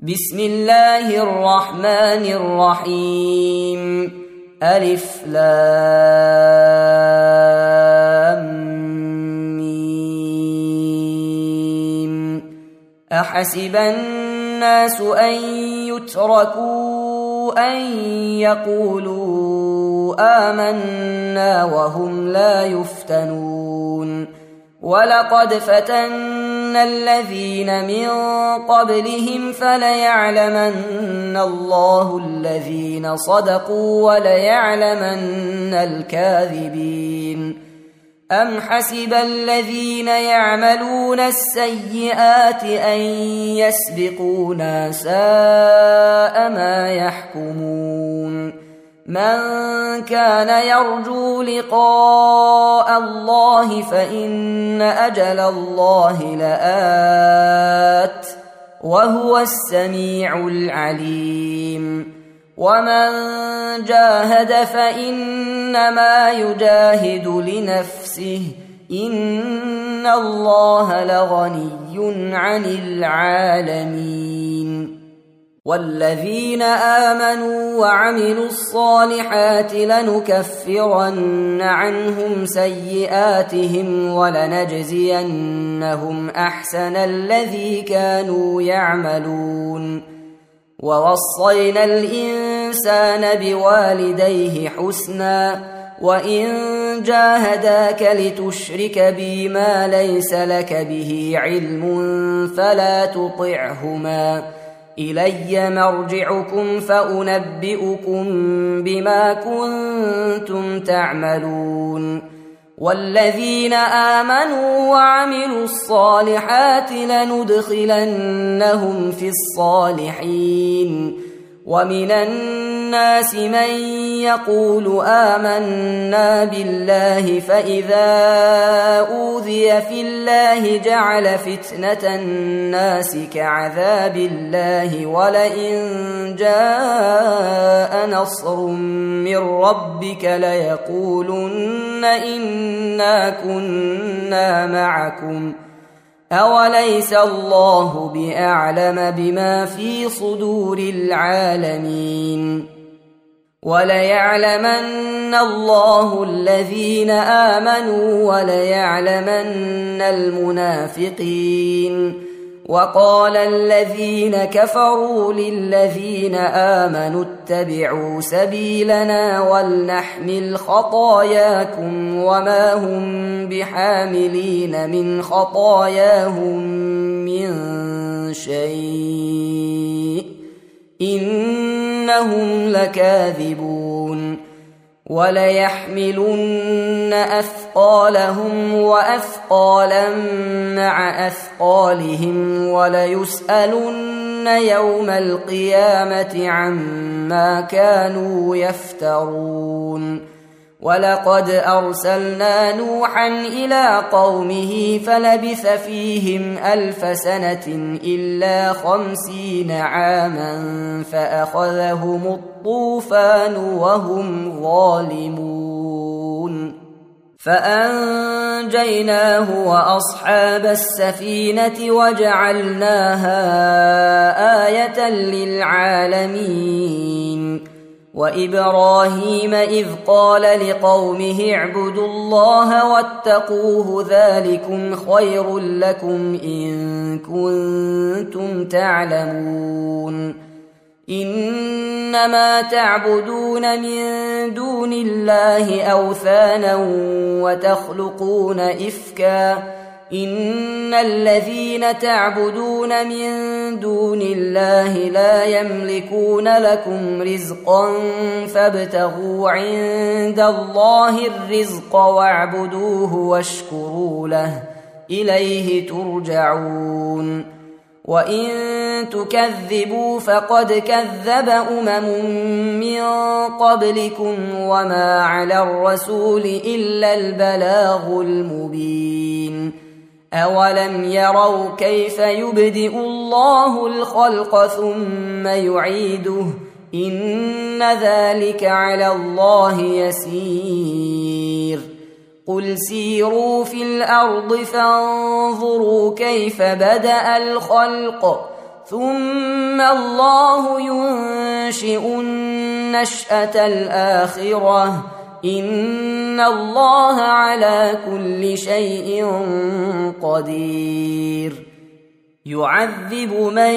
بسم الله الرحمن الرحيم ألف لام ميم أحسب الناس أن يتركوا أن يقولوا آمنا وهم لا يفتنون ولقد فتنا الذين من قبلهم فليعلمن الله الذين صدقوا وليعلمن الكاذبين أم حسب الذين يعملون السيئات أن يسبقونا ساء ما يحكمون من كان يرجو لقاء الله فإن أجل الله لآت وهو السميع العليم ومن جاهد فإنما يجاهد لنفسه إن الله لغني عن العالمين والذين آمنوا وعملوا الصالحات لنكفرن عنهم سيئاتهم ولنجزينهم أحسن الذي كانوا يعملون ووصينا الإنسان بوالديه حسنا وإن جاهداك لتشرك بي ما ليس لك به علم فلا تطعهما إلي مرجعكم فأنبئكم بما كنتم تعملون والذين آمنوا وعملوا الصالحات لندخلنهم في الصالحين ومن الناس من يقول آمنا بالله فإذا أوذي في الله جعل فتنة الناس كعذاب الله ولئن جاء نصر من ربك ليقولن إنا كنا معكم أوليس الله بأعلم بما في صدور العالمين وليعلمن الله الذين آمنوا وليعلمن المنافقين وقال الذين كفروا للذين آمنوا اتبعوا سبيلنا ولنحمل خطاياكم وما هم بحاملين من خطاياهم من شيء إنهم لكاذبون وليحملن أثقالهم وأثقالا مع أثقالهم وليسألن يوم القيامة عما كانوا يفترون ولقد أرسلنا نوحا إلى قومه فلبث فيهم 1000 سنة إلا 50 عاما فأخذهم الطوفان وهم ظالمون فأنجيناه وأصحاب السفينة وجعلناها آية للعالمين وإبراهيم إذ قال لقومه اعبدوا الله واتقوه ذلكم خير لكم إن كنتم تعلمون إنما تعبدون من دون الله أوثانا وتخلقون إفكا إن الذين تعبدون من دون الله لا يملكون لكم رزقا فابتغوا عند الله الرزق واعبدوه واشكروا له إليه ترجعون وإن تكذبوا فقد كذب من قبلكم وما على الرسول إلا البلاغ المبين أولم يروا كيف يبدئ الله الخلق ثم يعيده إن ذلك على الله يسير قل سيروا في الأرض فانظروا كيف بدأ الخلق ثم الله ينشئ النشأة الآخرة إن الله على كل شيء قدير يعذب من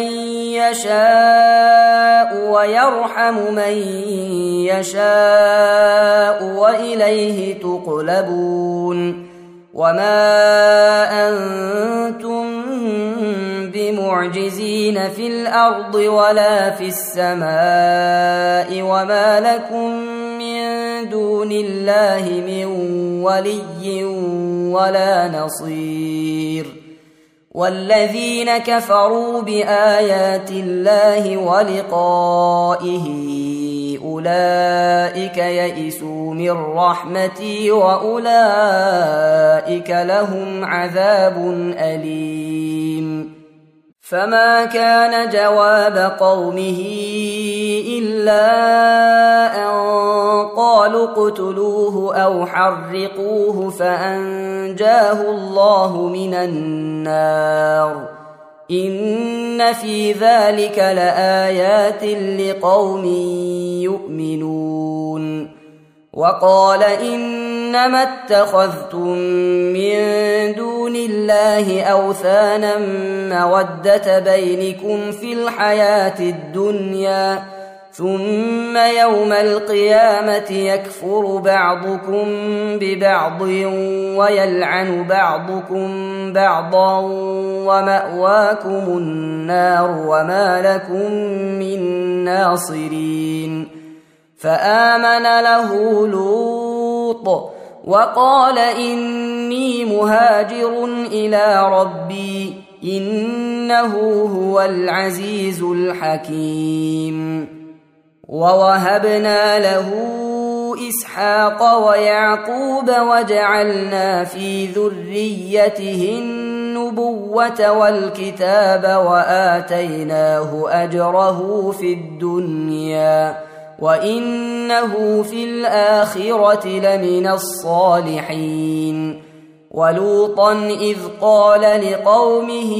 يشاء ويرحم من يشاء وإليه تقلبون وما أنتم بمعجزين في الأرض ولا في السماء وما لكم من دون الله من ولي ولا نصير والذين كفروا بآيات الله ولقائه أولئك يئسوا من رحمتي وأولئك لهم عذاب أليم فما كان جواب قومه إلا أن قالوا اقتلوه أو حرقوه فأنجاه الله من النار إن في ذلك لآيات لقوم يؤمنون وقال إنما اتخذتم من دون الله أوثانا مودة بينكم في الحياة الدنيا ثم يوم القيامة يكفر بعضكم ببعض ويلعن بعضكم بعضا ومأواكم النار وما لكم من ناصرين فآمن له لوط وقال إني مهاجر إلى ربي إنه هو العزيز الحكيم ووهبنا له إسحاق ويعقوب وجعلنا في ذريته النبوة والكتاب وآتيناه أجره في الدنيا وإنه في الآخرة لمن الصالحين ولوطا إذ قال لقومه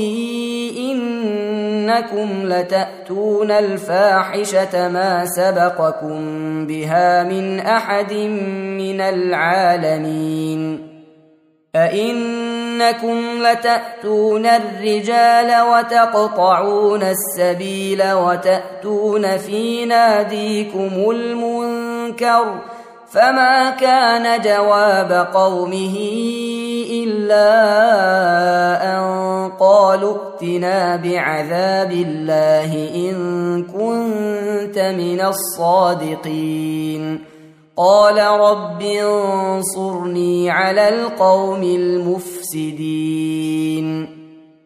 إنكم لتأتون الفاحشة ما سبقكم بها من أحد من العالمين أئنكم لتأتون الرجال وتقطعون السبيل وتأتون في ناديكم المنكر فما كان جواب قومه إلا أن قالوا ائتنا بعذاب الله إن كنت من الصادقين قال رب انصرني على القوم المفسدين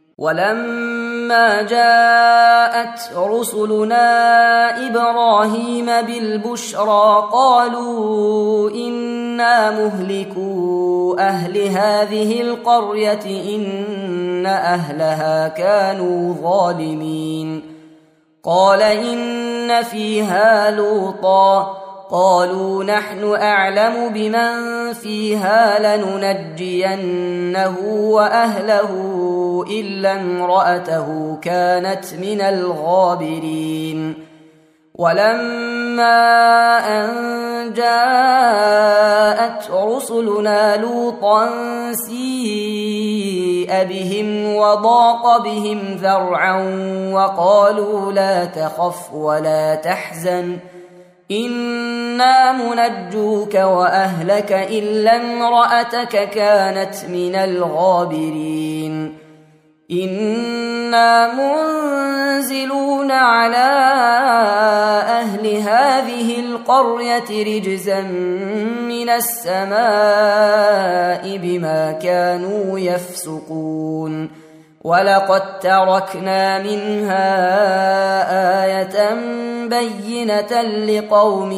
ولما جاءت رسلنا إبراهيم بالبشرى قالوا إنا مهلكو أهل هذه القرية إن أهلها كانوا ظالمين قال إن فيها لوطا قالوا نحن أعلم بمن فيها لننجينه وأهله إلا امرأته كانت من الغابرين ولما أن جاءت رسلنا لوطا سيء بهم وضاق بهم ذرعا وقالوا لا تخف ولا تحزن إنا منجوك وأهلك إلا امرأتك كانت من الغابرين إنا منزلون على أهل هذه القرية رجزا من السماء بما كانوا يفسقون ولقد تركنا منها آية بينة لقوم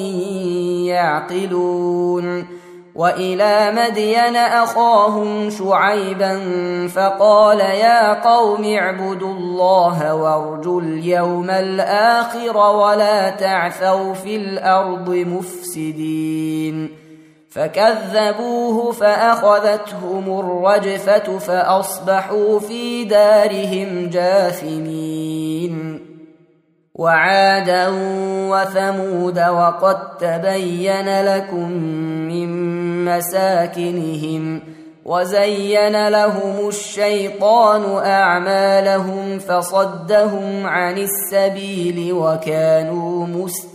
يعقلون وإلى مدين أخاهم شعيبا فقال يا قوم اعبدوا الله وارجوا اليوم الآخر ولا تعثوا في الأرض مفسدين فكذبوه فأخذتهم الرجفة فأصبحوا في دارهم جاثمين. وعادا وثمود وقد تبين لكم من مساكنهم وزين لهم الشيطان أعمالهم فصدهم عن السبيل وكانوا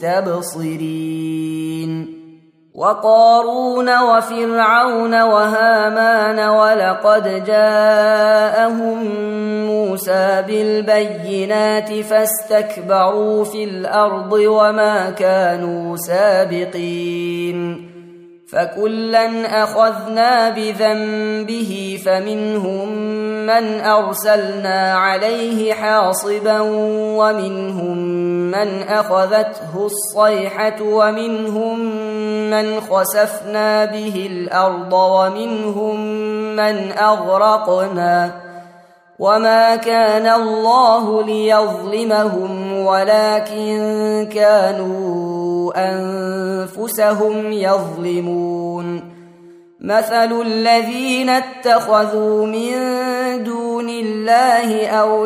مستبصرين. وقارون وفرعون وهامان ولقد جاءهم موسى بالبينات فاستكبروا في الأرض وما كانوا سابقين. فكلا أخذنا بذنبه فمنهم من أرسلنا عليه حاصبا ومنهم من أخذته الصيحة ومنهم من خسفنا به الأرض ومنهم من أغرقنا وما كان الله ليظلمهم ولكن كانوا أنفسهم يظلمون. مثل الذين اتخذوا من دون الله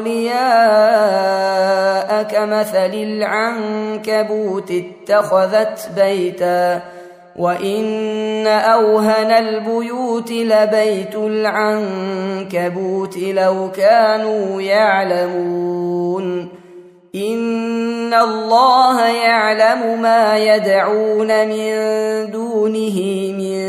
أولياء كمثل العنكبوت اتخذت بيتا وإن أوهن البيوت لبيت العنكبوت لو كانوا يعلمون. إن الله يعلم ما يدعون من دونه من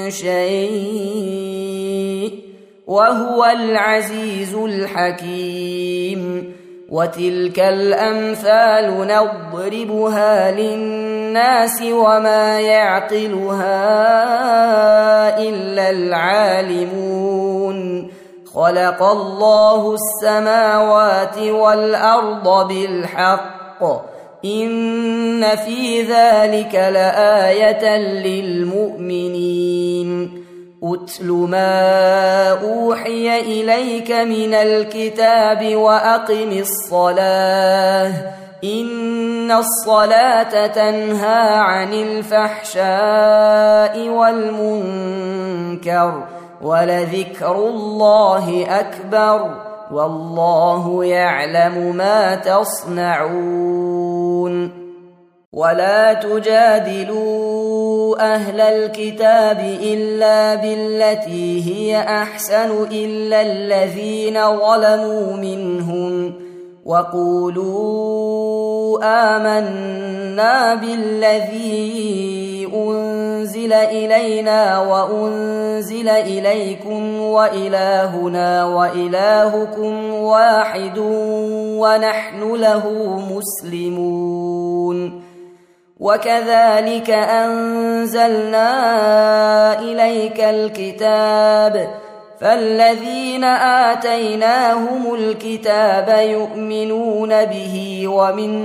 شيء وهو العزيز الحكيم. وتلك الأمثال نضربها للناس وما يعقلها إلا العالمون. خلق الله السماوات والأرض بالحق إن في ذلك لآية للمؤمنين. أتل ما أوحي إليك من الكتاب وأقم الصلاة إن الصلاة تنهى عن الفحشاء والمنكر ولذكر الله أكبر والله يعلم ما تصنعون. ولا تجادلوا أهل الكتاب إلا بالتي هي أحسن إلا الذين ظلموا منهم وقولوا آمنا بالذي أنزل إلينا وأنزل إليكم وإلهنا وإلهكم واحد ونحن له مسلمون. وكذلك أنزلنا إليك الكتاب فالذين آتيناهم الكتاب يؤمنون به ومن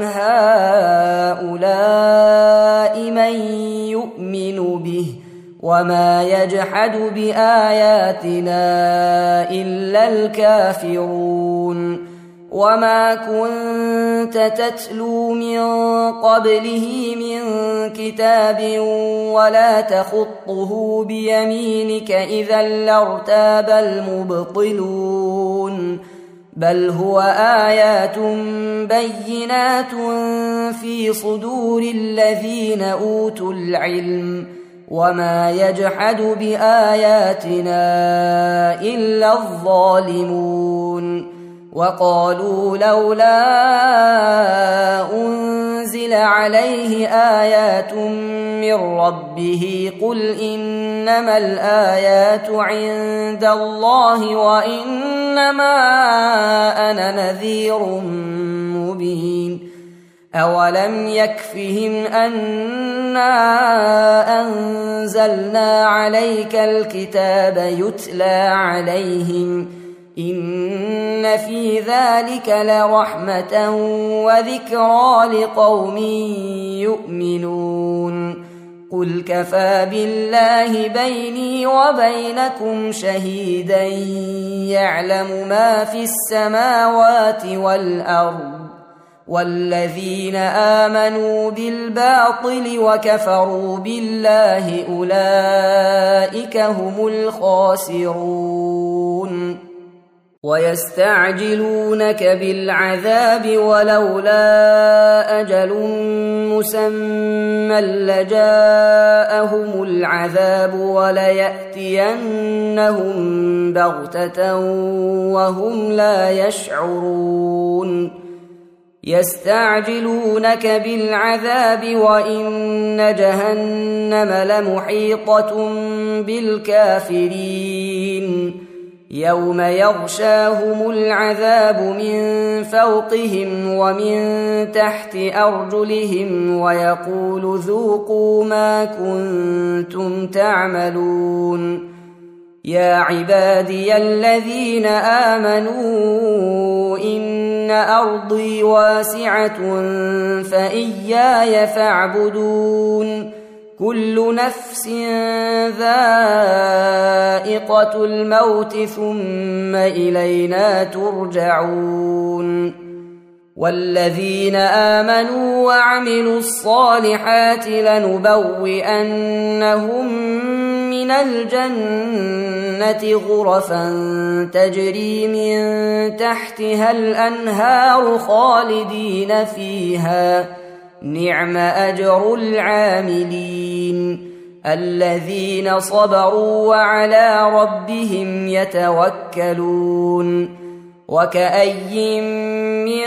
هؤلاء من يؤمن به وما يجحد بآياتنا إلا الكافرون. وما كنت تتلو من قبله من كتاب ولا تخطه بيمينك إذا لارتاب المبطلون بل هو آيات بينات في صدور الذين أوتوا العلم وما يجحد بآياتنا إلا الظالمون. وقالوا لولا أنزل عليه آيات من ربه قل إنما الآيات عند الله وإنما أنا نذير مبين. أولم يكفهم أنا أنزلنا عليك الكتاب يتلى عليهم إن في ذلك لرحمة وذكرى لقوم يؤمنون. قل كفى بالله بيني وبينكم شهيدا يعلم ما في السماوات والأرض والذين آمنوا بالباطل وكفروا بالله أولئك هم الخاسرون ويستعجلونك بالعذاب ولولا أجل مسمى لجاءهم العذاب وليأتينهم بغتة وهم لا يشعرون يستعجلونك بالعذاب وإن جهنم لمحيطة بالكافرين يوم يغشاهم العذاب من فوقهم ومن تحت أرجلهم ويقول ذوقوا ما كنتم تعملون يا عبادي الذين آمنوا إن أرضي واسعة فإياي فاعبدون كل نفس ذائقة الموت ثم إلينا ترجعون والذين آمنوا وعملوا الصالحات لنبوئنهم من الجنة غرفا تجري من تحتها الأنهار خالدين فيها نعم أجر العاملين الذين صبروا وعلى ربهم يتوكلون وكأي من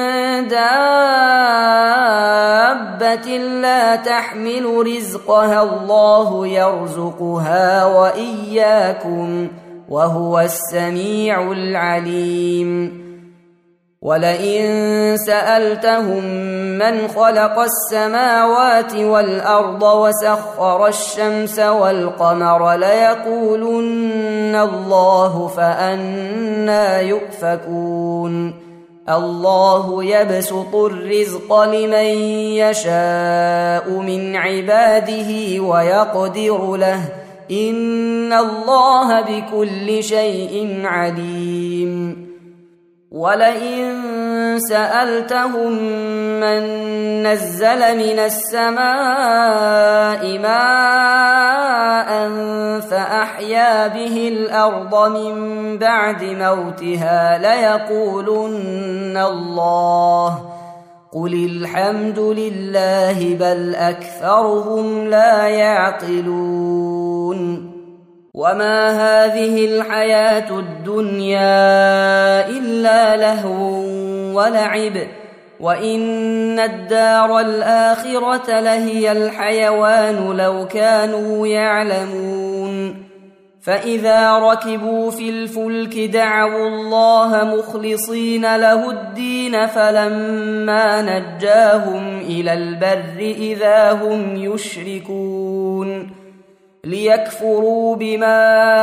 دابة لا تحمل رزقها الله يرزقها وإياكم وهو السميع العليم ولئن سألتهم من خلق السماوات والأرض وسخر الشمس والقمر ليقولن الله فأنى يؤفكون الله يبسط الرزق لمن يشاء من عباده ويقدر له إن الله بكل شيء عليم ولئن سألتهم من نزل من السماء ماء فأحيا به الأرض من بعد موتها ليقولن الله قل الحمد لله بل أكثرهم لا يعقلون وما هذه الحياة الدنيا إلا لهو ولعب وإن الدار الآخرة لهي الحيوان لو كانوا يعلمون فإذا ركبوا في الفلك دعوا الله مخلصين له الدين فلما نجاهم إلى البر إذا هم يشركون ليكفروا بما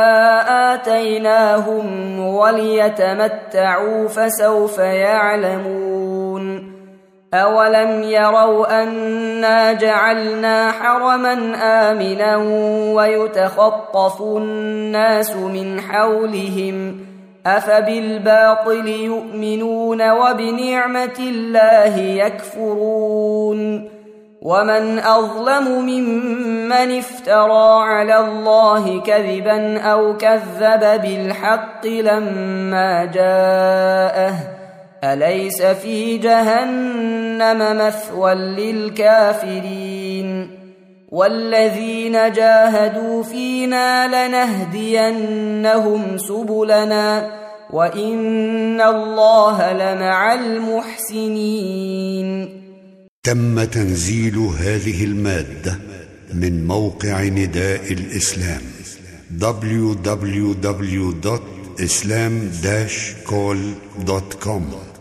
آتيناهم وليتمتعوا فسوف يعلمون أولم يروا أنا جعلنا حرما آمنا ويتخطف الناس من حولهم أفبالباطل يؤمنون وبنعمة الله يكفرون ومن أظلم ممن افترى على الله كذبا أو كذب بالحق لما جاءه أليس في جهنم مثوى للكافرين والذين جاهدوا فينا لنهدينهم سبلنا وإن الله لمع المحسنين. تم تنزيل هذه المادة من موقع نداء الإسلام www.islam-call.com